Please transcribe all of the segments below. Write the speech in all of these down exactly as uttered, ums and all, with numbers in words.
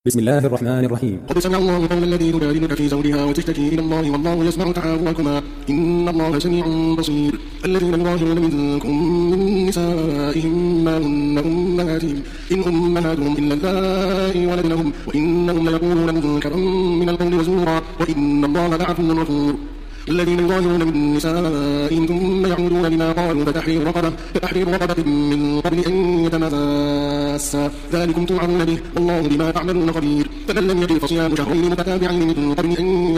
بسم الله الرحمن الرحيم. قد سمع الله قول الذي تجادلك في زوجها وتشتكي إلى الله والله يسمع تحاوركما إن الله سميع بصير. الذين يظاهرون منكم من نسائهم ما هن أمهاتهم إن أمهاتهم إلا اللائي ولدنهم وإنهم ليقولون منكرا من القول وزورا وإن الله لعفو غفور. الذين يظاهرون من نسائهم ثم يعودون لما قالوا فتحرير رقبة فتحرير رقبة من قبل أن يتماسا ذلكم توعظون به والله بما تعملون خبير. فمن لم يجد فصيام شهرين متتابعين من قبل أن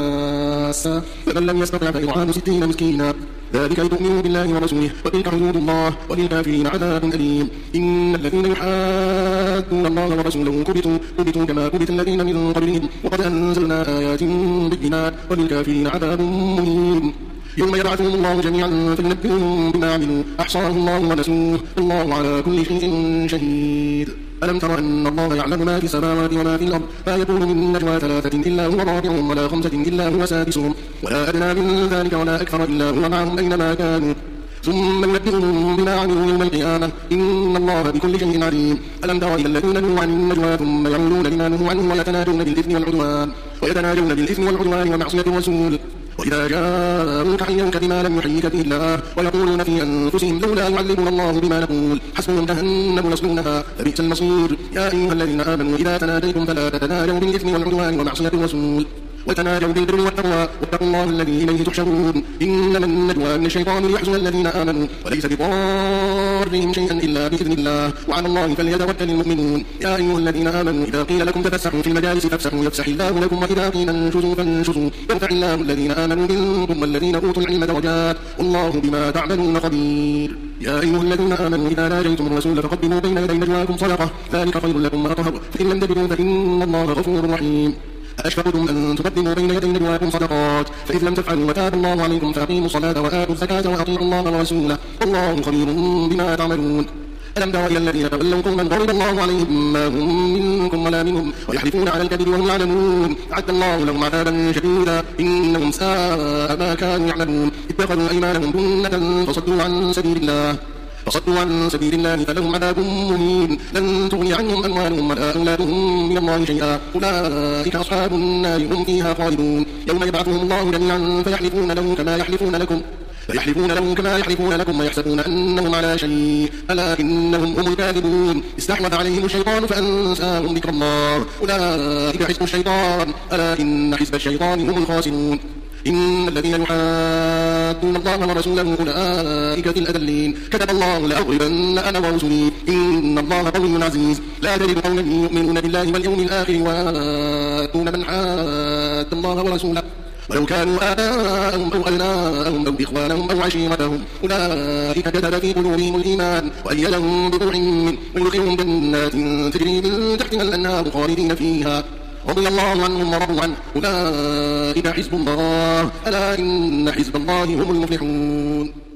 يتماسا فمن لم يستطع فإطعام ستين مسكينا ذلك لتؤمنوا بالله ورسوله وتلك حدود الله وللكافرين عذاب أليم. إن الذين يحادون الله ورسوله كبتوا كبتوا كما كبت الذين من قبلهم وقد أنزلنا آيات بينات وللكافرين عذاب مهين. يوم يبعثهم الله جميعا فينبئهم بما عملوا أحصاه الله ونسوه الله على كل شيء شهيد. ألم تر أن الله يعلم ما في السماوات وما في الأرض ما يكون من نجوى ثلاثة إلا هو رابعهم ولا خمسة إلا هو سادسهم ولا أدنى من ذلك ولا أكثر إلا هو معهم أينما كانوا ثم ينبئهم بما عملوا يوم القيامة إن الله بكل شيء عليم. ألم تر إلى الذين نهوا عن النجوى ثم يعودون لما نهوا عنه ويتناجون بالإثم والعدوان ويتناجون بالإثم والعدوان ومعصية الرسول وإذا جاءوك حيوك بما لم يحييك به الله ويقولون في أنفسهم لولا يعلمنا الله بما نقول حسبهم جهنم يصلونها فبئس المصير. يا أيها الذين آمنوا إذا تناجيتم فلا تتناجوا بالإثم والعدوان ومعصية الرسول وتناجوا بالبر والتقوى واتقوا الله الذي إليه تحشرون. إنما النجوى من الشيطان ليحزن الذين آمنوا وليس بضارهم شيئا إلا بإذن الله وعلى الله فليتوكل المؤمنون. يا أيها الذين آمنوا إذا قيل لكم تفسحوا في المجالس فافسحوا يفسح الله لكم وإذا قيل انشزوا فانشزوا يرفع الله الذين آمنوا منكم والذين أوتوا العلم درجات والله بما تعملون خبير. يا أيها الذين آمنوا إذا ناجيتم الرسول فقدموا بين يدي نجواكم صدقة ذلك خير لكم وأطهر فإن لم تجدوا فإن الله غفور رحيم. أأشفقتم أن تقدموا بين يدي نجواكم صدقات فإذ لم تفعلوا وتاب الله عليكم فأقيموا الصلاة وآتوا الزكاة وأطيعوا الله ورسوله والله خبير بما تعملون. ألم تر إلى الذين تولوا قوما غضب الله عليهم ما هم منكم ولا منهم ويحلفون على الكذب وهم يعلمون أعد الله لهم عذابا شديدا إنهم ساء ما كانوا يعملون. اتخذوا أيمانهم جنة فصدوا عن سبيل الله فصدوا عن سبيل الله فلهم عذاب مهين لن تغني عنهم أموالهم ولا أولادهم من الله شيئا أولئك أصحاب النار هم فيها خالدون. يوم يبعثهم الله جميعا فيحلفون له كما يحلفون لكم فيحلفون له كما يحلفون لكم ويحسبون أنهم على شيء ألا إنهم هم الكاذبون. استحوذ عليهم الشيطان فأنساهم ذكر الله أولئك حزب الشيطان ألا إن حزب الشيطان هم الخاسرون. إن الذين يحادون الله ورسوله أولئك في الأذلين كتب الله لأغلبن أنا ورسلي إن الله قوي عزيز. لا تجد قوما يؤمنون بالله واليوم الآخر ويؤتون من حاد الله ورسوله ولو كانوا آباءهم أو أبناءهم أو إخوانهم أو عشيرتهم أولئك كتب في قلوبهم الإيمان وأيدهم بروح منه ويدخلهم جنات تجري من تحتها الأنهار خالدين فيها رضي الله عنهم ورضوا عنه أولئك حزب الله ألا إن حزب الله هم المفلحون.